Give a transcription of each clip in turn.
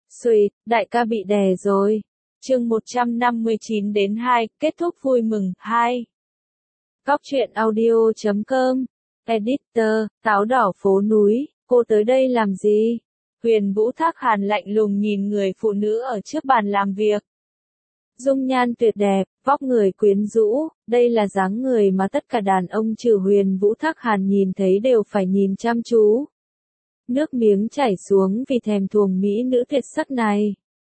Xùi, đại ca bị đè rồi. Chương 159 đến 2, kết thúc vui mừng, 2. Cóc truyện audio.com. Editor, táo đỏ phố núi, cô tới đây làm gì? Huyền Vũ Thác Hàn lạnh lùng nhìn người phụ nữ ở trước bàn làm việc. Dung nhan tuyệt đẹp, vóc người quyến rũ, đây là dáng người mà tất cả đàn ông trừ Huyền Vũ Thác Hàn nhìn thấy đều phải nhìn chăm chú. Nước miếng chảy xuống vì thèm thuồng mỹ nữ tuyệt sắc này.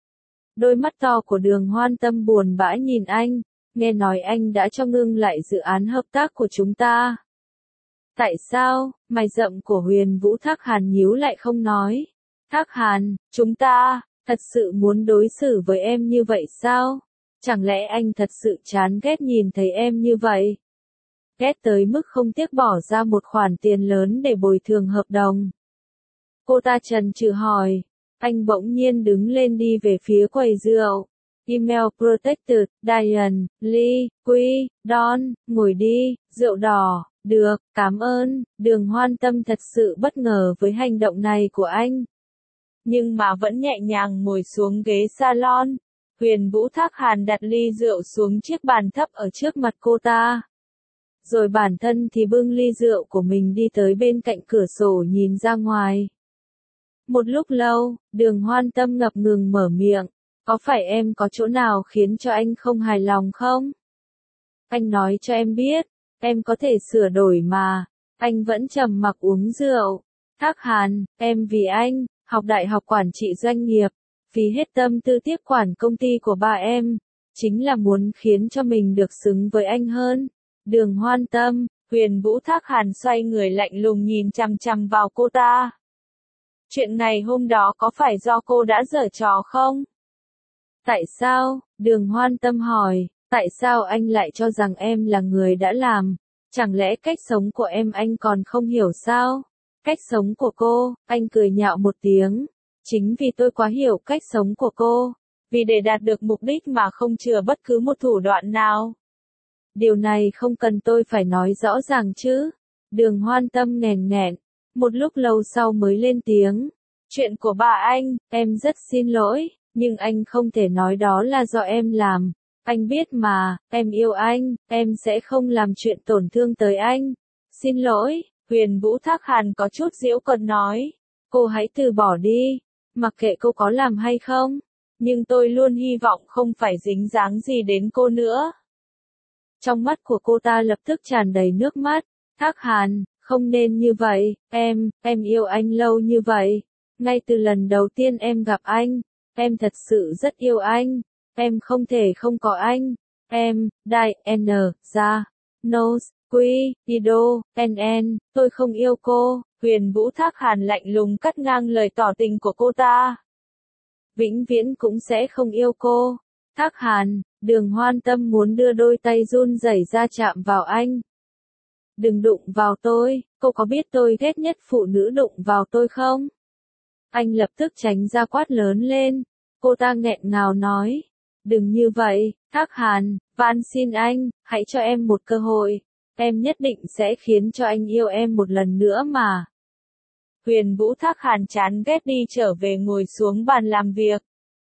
Đôi mắt to của Đường Hoan Tâm buồn bã nhìn anh, nghe nói anh đã cho ngưng lại dự án hợp tác của chúng ta. Tại sao? Mày rậm của Huyền Vũ Thác Hàn nhíu lại không nói. Thác Hàn, chúng ta, thật sự muốn đối xử với em như vậy sao? Chẳng lẽ anh thật sự chán ghét nhìn thấy em như vậy? Ghét tới mức không tiếc bỏ ra một khoản tiền lớn để bồi thường hợp đồng. Cô ta chần chừ hỏi. Anh bỗng nhiên đứng lên đi về phía quầy rượu. Email Protected, Diane, Lee, Quy, Don, ngồi đi, rượu đỏ, được, cảm ơn. Đường Hoan Tâm thật sự bất ngờ với hành động này của anh. Nhưng mà vẫn nhẹ nhàng ngồi xuống ghế salon. Huyền Vũ Thác Hàn đặt ly rượu xuống chiếc bàn thấp ở trước mặt cô ta. Rồi bản thân thì bưng ly rượu của mình đi tới bên cạnh cửa sổ nhìn ra ngoài. Một lúc lâu, Đường Hoan Tâm ngập ngừng mở miệng. Có phải em có chỗ nào khiến cho anh không hài lòng không? Anh nói cho em biết, em có thể sửa đổi mà. Anh vẫn trầm mặc uống rượu. Thác Hàn, em vì anh, học đại học quản trị doanh nghiệp, phí hết tâm tư tiếp quản công ty của ba em, chính là muốn khiến cho mình được xứng với anh hơn. Đường Hoan Tâm, Huyền Vũ Thác Hàn xoay người lạnh lùng nhìn chằm chằm vào cô ta. Chuyện ngày hôm đó có phải do cô đã giở trò không? Tại sao? Đường Hoan Tâm hỏi, tại sao anh lại cho rằng em là người đã làm? Chẳng lẽ cách sống của em anh còn không hiểu sao? Cách sống của cô, anh cười nhạo một tiếng. Chính vì tôi quá hiểu cách sống của cô. Vì để đạt được mục đích mà không chừa bất cứ một thủ đoạn nào. Điều này không cần tôi phải nói rõ ràng chứ. Đường Hoan Tâm nghèn nghẹn. Một lúc lâu sau mới lên tiếng. Chuyện của bà anh, em rất xin lỗi, nhưng anh không thể nói đó là do em làm. Anh biết mà, em yêu anh, em sẽ không làm chuyện tổn thương tới anh. Xin lỗi, Huyền Vũ Thác Hàn có chút giễu cợt nói. Cô hãy từ bỏ đi, mặc kệ cô có làm hay không. Nhưng tôi luôn hy vọng không phải dính dáng gì đến cô nữa. Trong mắt của cô ta lập tức tràn đầy nước mắt. Thác Hàn, không nên như vậy, em yêu anh lâu như vậy. Ngay từ lần đầu tiên em gặp anh, em thật sự rất yêu anh. Em không thể không có anh. Em, Diane, Ra, Nose, Quy, Ido, NN, tôi không yêu cô. Huyền Vũ Thác Hàn lạnh lùng cắt ngang lời tỏ tình của cô ta. Vĩnh viễn cũng sẽ không yêu cô. Thác Hàn, Đường Hoan Tâm muốn đưa đôi tay run rẩy ra chạm vào anh. Đừng đụng vào tôi, cô có biết tôi ghét nhất phụ nữ đụng vào tôi không? Anh lập tức tránh ra quát lớn lên. Cô ta nghẹn ngào nói. Đừng như vậy, Thác Hàn, van xin anh, hãy cho em một cơ hội. Em nhất định sẽ khiến cho anh yêu em một lần nữa mà. Huyền Vũ Thác Hàn chán ghét đi trở về ngồi xuống bàn làm việc.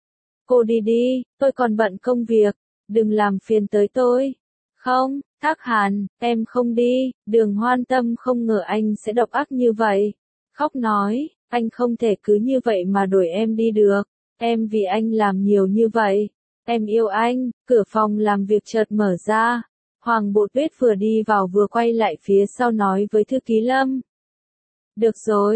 Cô đi đi, tôi còn bận công việc, đừng làm phiền tới tôi. Không, Thác Hàn, em không đi. Đường Hoan Tâm không ngờ anh sẽ độc ác như vậy. Khóc nói, anh không thể cứ như vậy mà đuổi em đi được. Em vì anh làm nhiều như vậy. Em yêu anh. Cửa phòng làm việc chợt mở ra. Hoàng Bộ Tuyết vừa đi vào vừa quay lại phía sau nói với thư ký Lâm. Được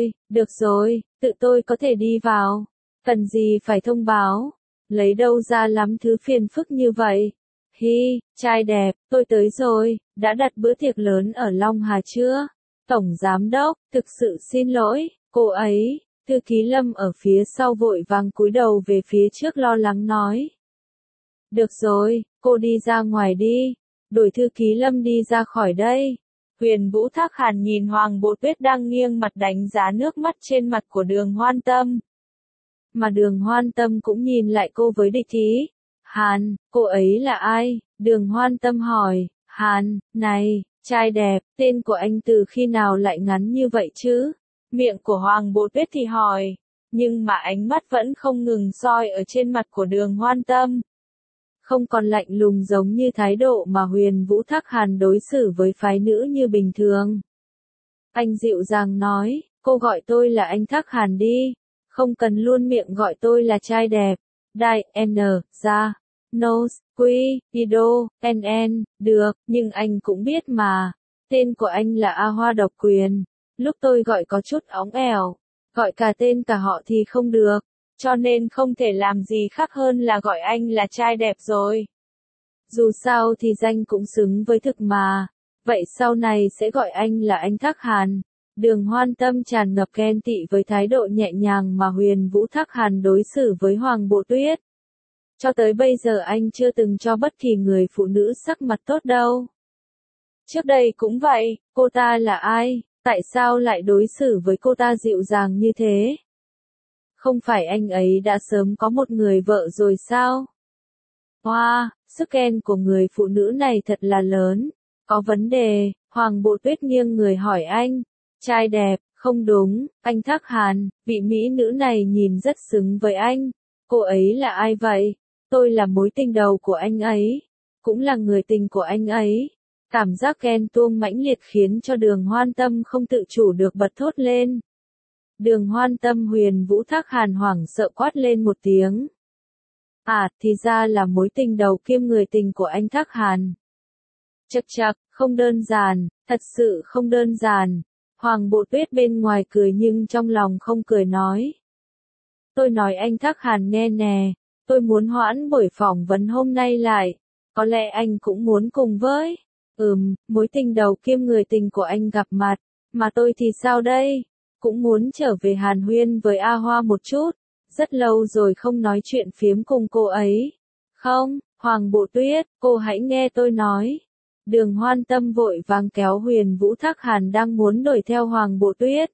rồi, tự tôi có thể đi vào. Cần gì phải thông báo. Lấy đâu ra lắm thứ phiền phức như vậy. Hi, trai đẹp, tôi tới rồi, đã đặt bữa tiệc lớn ở Long Hà chưa? Tổng Giám Đốc, thực sự xin lỗi, cô ấy. Thư ký Lâm ở phía sau vội vàng cúi đầu về phía trước lo lắng nói. Được rồi, cô đi ra ngoài đi. Đuổi thư ký Lâm đi ra khỏi đây. Huyền Vũ Thác Hàn nhìn Hoàng Bộ Tuyết đang nghiêng mặt đánh giá nước mắt trên mặt của Đường Hoan Tâm. Mà Đường Hoan Tâm cũng nhìn lại cô với địch ý. Hàn, cô ấy là ai? Đường Hoan Tâm hỏi. Hàn, này, trai đẹp, tên của anh từ khi nào lại ngắn như vậy chứ? Miệng của Hoàng Bộ Tuyết thì hỏi. nhưng mà ánh mắt vẫn không ngừng soi ở trên mặt của Đường Hoan Tâm. Không còn lạnh lùng giống như thái độ mà Huyền Vũ Thác Hàn đối xử với phái nữ như bình thường. Anh dịu dàng nói, cô gọi tôi là anh Thác Hàn đi, không cần luôn miệng gọi tôi là trai đẹp. Đại N, ra, Nose, Quy, Ido, NN, được, nhưng anh cũng biết mà, tên của anh là A Hoa độc quyền, lúc tôi gọi có chút óng ẻo, gọi cả tên cả họ thì không được, cho nên không thể làm gì khác hơn là gọi anh là trai đẹp rồi. Dù sao thì danh cũng xứng với thực mà, vậy sau này sẽ gọi anh là anh Thác Hàn. Đường Hoan Tâm tràn ngập ghen tị với thái độ nhẹ nhàng mà Huyền Vũ Thác Hàn đối xử với Hoàng Bộ Tuyết. Cho tới bây giờ anh chưa từng cho bất kỳ người phụ nữ sắc mặt tốt đâu. Trước đây cũng vậy, cô ta là ai, tại sao lại đối xử với cô ta dịu dàng như thế? Không phải anh ấy đã sớm có một người vợ rồi sao? Wow, sức ghen của người phụ nữ này thật là lớn. Có vấn đề, Hoàng Bộ Tuyết nghiêng người hỏi anh. Trai đẹp, không đúng, anh Thác Hàn, vị mỹ nữ này nhìn rất xứng với anh. Cô ấy là ai vậy? Tôi là mối tình đầu của anh ấy, cũng là người tình của anh ấy. Cảm giác ghen tuông mãnh liệt khiến cho Đường Hoan Tâm không tự chủ được bật thốt lên. Đường Hoan Tâm Huyền Vũ Thác Hàn hoảng sợ quát lên một tiếng. À, thì ra là mối tình đầu kiêm người tình của anh Thác Hàn. Chậc chậc, không đơn giản, thật sự không đơn giản. Hoàng Bộ Tuyết bên ngoài cười nhưng trong lòng không cười nói. Tôi nói anh Thác Hàn nghe nè, tôi muốn hoãn buổi phỏng vấn hôm nay lại. Có lẽ anh cũng muốn cùng với. Mối tình đầu kiêm người tình của anh gặp mặt, mà tôi thì sao đây? Cũng muốn trở về hàn huyên với A Hoa một chút. Rất lâu rồi không nói chuyện phiếm cùng cô ấy. Không, Hoàng Bộ Tuyết, cô hãy nghe tôi nói. Đường Hoan Tâm vội vàng kéo Huyền Vũ Thác Hàn đang muốn đuổi theo Hoàng Bộ Tuyết.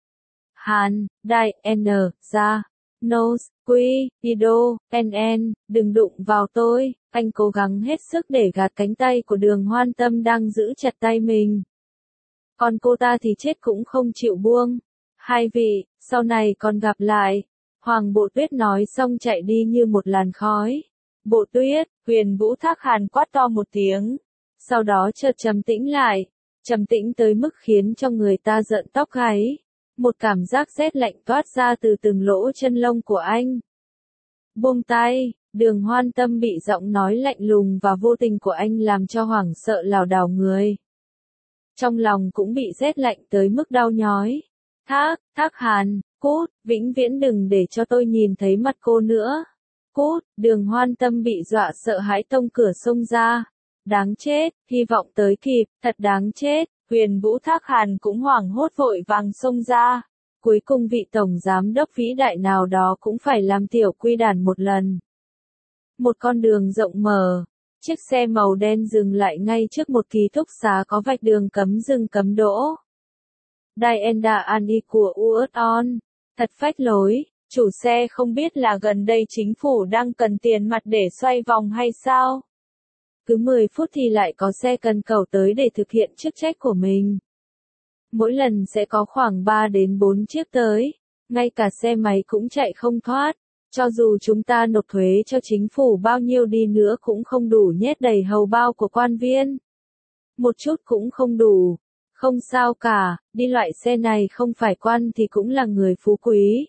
Hàn, Đại, N, ra, Nose, Quy, Ido, NN, đừng đụng vào tôi. Anh cố gắng hết sức để gạt cánh tay của Đường Hoan Tâm đang giữ chặt tay mình. Còn cô ta thì chết cũng không chịu buông. Hai vị, sau này còn gặp lại. Hoàng Bộ Tuyết nói xong chạy đi như một làn khói. Bộ Tuyết, Huyền Vũ Thác Hàn quát to một tiếng. Sau đó chợt trầm tĩnh lại. Trầm tĩnh tới mức khiến cho người ta rợn tóc gáy. Một cảm giác rét lạnh toát ra từ từng lỗ chân lông của anh. Buông tay, Đường Hoan Tâm bị giọng nói lạnh lùng và vô tình của anh làm cho hoảng sợ lảo đảo người. Trong lòng cũng bị rét lạnh tới mức đau nhói. Thác Hàn, cút, vĩnh viễn đừng để cho tôi nhìn thấy mặt cô nữa. Cút, Đường Hoan Tâm bị dọa sợ hãi tông cửa xông ra. Đáng chết, hy vọng tới kịp, thật đáng chết. Huyền Vũ Thác Hàn cũng hoảng hốt vội vàng xông ra. Cuối cùng vị tổng giám đốc vĩ đại nào đó cũng phải làm tiểu quy đàn một lần. Một con đường rộng mở, chiếc xe màu đen dừng lại ngay trước một ký túc xá có vạch đường cấm dừng cấm đỗ. Dienda Ani của Uton, thật phách lối, chủ xe không biết là gần đây chính phủ đang cần tiền mặt để xoay vòng hay sao? Cứ 10 phút thì lại có xe cần cẩu tới để thực hiện chức trách của mình. Mỗi lần sẽ có khoảng 3 đến 4 chiếc tới, ngay cả xe máy cũng chạy không thoát. Cho dù chúng ta nộp thuế cho chính phủ bao nhiêu đi nữa cũng không đủ nhét đầy hầu bao của quan viên. Một chút cũng không đủ. Không sao cả, đi loại xe này không phải quan thì cũng là người phú quý.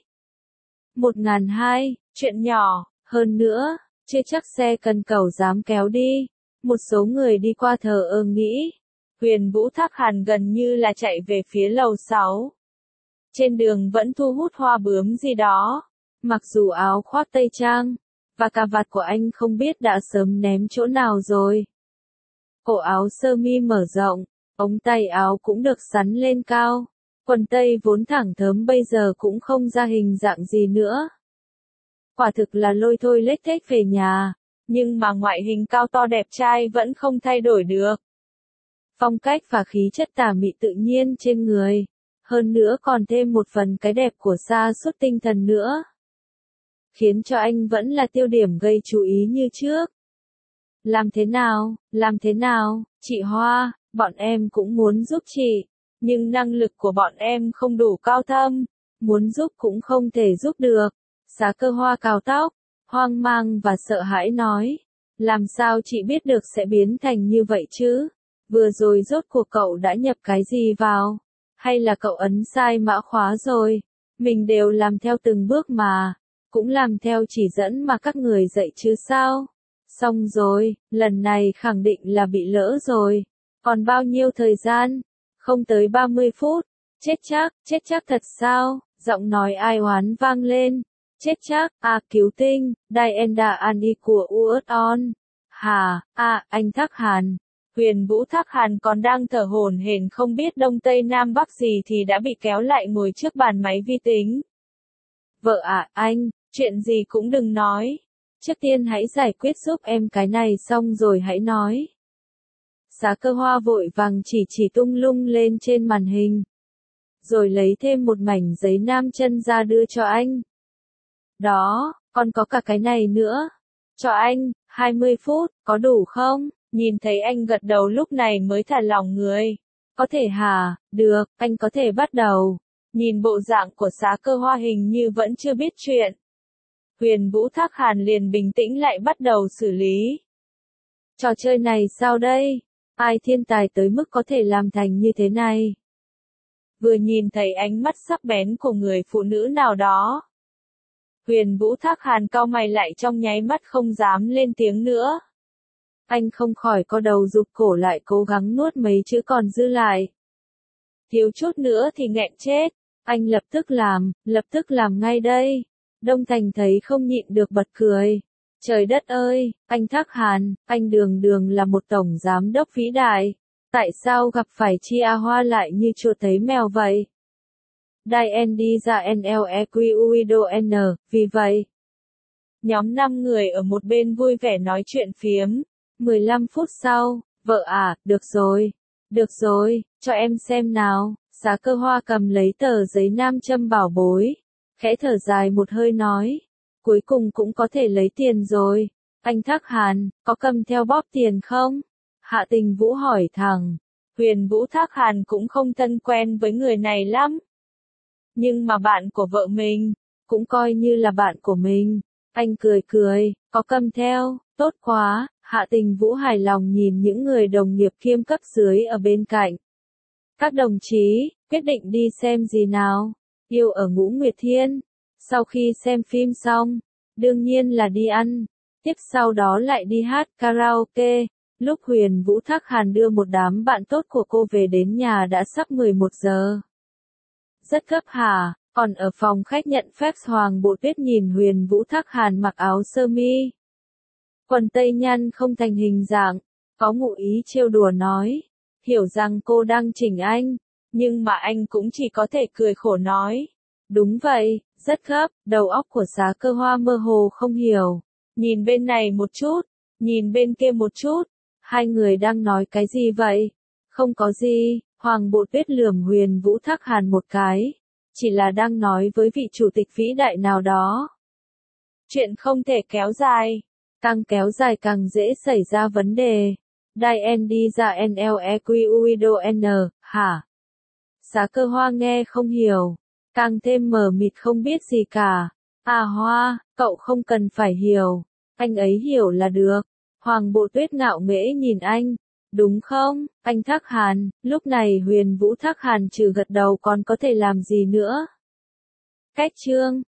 1002, chuyện nhỏ, hơn nữa, chưa chắc xe cần cẩu dám kéo đi. Một số người đi qua thờ ơ nghĩ. Huyền Vũ Thác Hàn gần như là chạy về phía lầu 6. Trên đường vẫn thu hút hoa bướm gì đó. Mặc dù áo khoác tây trang, và cà vạt của anh không biết đã sớm ném chỗ nào rồi. Cổ áo sơ mi mở rộng, ống tay áo cũng được sắn lên cao. Quần tây vốn thẳng thớm bây giờ cũng không ra hình dạng gì nữa. Quả thực là lôi thôi lết thết về nhà, nhưng mà ngoại hình cao to đẹp trai vẫn không thay đổi được. Phong cách và khí chất tà mị tự nhiên trên người, hơn nữa còn thêm một phần cái đẹp của sa sút tinh thần nữa. Khiến cho anh vẫn là tiêu điểm gây chú ý như trước. Làm thế nào, chị Hoa, bọn em cũng muốn giúp chị, nhưng năng lực của bọn em không đủ cao thâm. muốn giúp cũng không thể giúp được. Xá Cơ Hoa cào tóc, hoang mang và sợ hãi nói. Làm sao chị biết được sẽ biến thành như vậy chứ? Vừa rồi rốt cuộc cậu đã nhập cái gì vào? Hay là cậu ấn sai mã khóa rồi? Mình đều làm theo từng bước mà. Cũng làm theo chỉ dẫn mà các người dạy chứ sao? Xong rồi, lần này khẳng định là bị lỡ rồi. Còn bao nhiêu thời gian? Không tới 30 phút. Chết chắc thật sao? Giọng nói ai oán vang lên. Chết chắc, cứu tinh, Dienda Ani của Uất-on. Hà, anh Thác Hàn. Huyền Vũ Thác Hàn còn đang thở hổn hển không biết đông tây nam bắc gì thì đã bị kéo lại ngồi trước bàn máy vi tính. Vợ anh, chuyện gì cũng đừng nói. Trước tiên hãy giải quyết giúp em cái này xong rồi hãy nói. Xá Cơ Hoa vội vàng chỉ tung lung lên trên màn hình. Rồi lấy thêm một mảnh giấy nam châm ra đưa cho anh. Đó, còn có cả cái này nữa. Cho anh, 20 phút, có đủ không? Nhìn thấy anh gật đầu lúc này mới thả lỏng người. Có thể hả? Được, anh có thể bắt đầu. Nhìn bộ dạng của Xá Cơ Hoa hình như vẫn chưa biết chuyện. Huyền Vũ Thác Hàn liền bình tĩnh lại bắt đầu xử lý. Trò chơi này sao đây? Ai thiên tài tới mức có thể làm thành như thế này? Vừa nhìn thấy ánh mắt sắc bén của người phụ nữ nào đó. Huyền Vũ Thác Hàn cau mày lại trong nháy mắt không dám lên tiếng nữa. Anh không khỏi co đầu rụt cổ lại cố gắng nuốt mấy chữ còn dư lại. Thiếu chút nữa thì nghẹn chết. Anh lập tức làm ngay đây. Đông Thành thấy không nhịn được bật cười. Trời đất ơi, anh Thác Hàn, anh đường là một tổng giám đốc vĩ đại. Tại sao gặp phải Chia Hoa lại như chuột thấy mèo vậy? Dien đi ra NLEQUIDO N, vì vậy. Nhóm 5 người ở một bên vui vẻ nói chuyện phiếm. 15 phút sau, vợ được rồi, cho em xem nào. Xá Cơ Hoa cầm lấy tờ giấy nam châm bảo bối. Khẽ thở dài một hơi nói. Cuối cùng cũng có thể lấy tiền rồi. Anh Thác Hàn, có cầm theo bóp tiền không? Hạ Tình Vũ hỏi thẳng. Huyền Vũ Thác Hàn cũng không thân quen với người này lắm. Nhưng mà bạn của vợ mình, cũng coi như là bạn của mình. Anh cười, có cầm theo, tốt quá. Hạ Tình Vũ hài lòng nhìn những người đồng nghiệp kiêm cấp dưới ở bên cạnh. Các đồng chí, quyết định đi xem gì nào? Yêu ở Ngũ Nguyệt Thiên. Sau khi xem phim xong, đương nhiên là đi ăn. Tiếp sau đó lại đi hát karaoke. Lúc Huyền Vũ Thác Hàn đưa một đám bạn tốt của cô về đến nhà đã sắp 11 giờ. Rất gấp hả? Còn ở phòng khách nhận phép Hoàng Bộ Tuyết nhìn Huyền Vũ Thác Hàn mặc áo sơ mi. Quần tây nhăn không thành hình dạng, có ngụ ý trêu đùa nói. Hiểu rằng cô đang chỉnh anh, nhưng mà anh cũng chỉ có thể cười khổ nói. Đúng vậy, rất gấp, đầu óc của Xá Cơ Hoa mơ hồ không hiểu. Nhìn bên này một chút, nhìn bên kia một chút. Hai người đang nói cái gì vậy? Không có gì, Hoàng Bộ Tuyết lườm Huyền Vũ Thác Hàn một cái. Chỉ là đang nói với vị chủ tịch vĩ đại nào đó. Chuyện không thể kéo dài. Càng kéo dài càng dễ xảy ra vấn đề. Dien đi ra NLEQUIDO N, hả? Xá Cơ Hoa nghe không hiểu. Càng thêm mờ mịt không biết gì cả. Hoa, cậu không cần phải hiểu. Anh ấy hiểu là được. Hoàng Bộ Tuyết ngạo nghễ nhìn anh. Đúng không, anh Thác Hàn? Lúc này Huyền Vũ Thác Hàn trừ gật đầu còn có thể làm gì nữa? Cách chương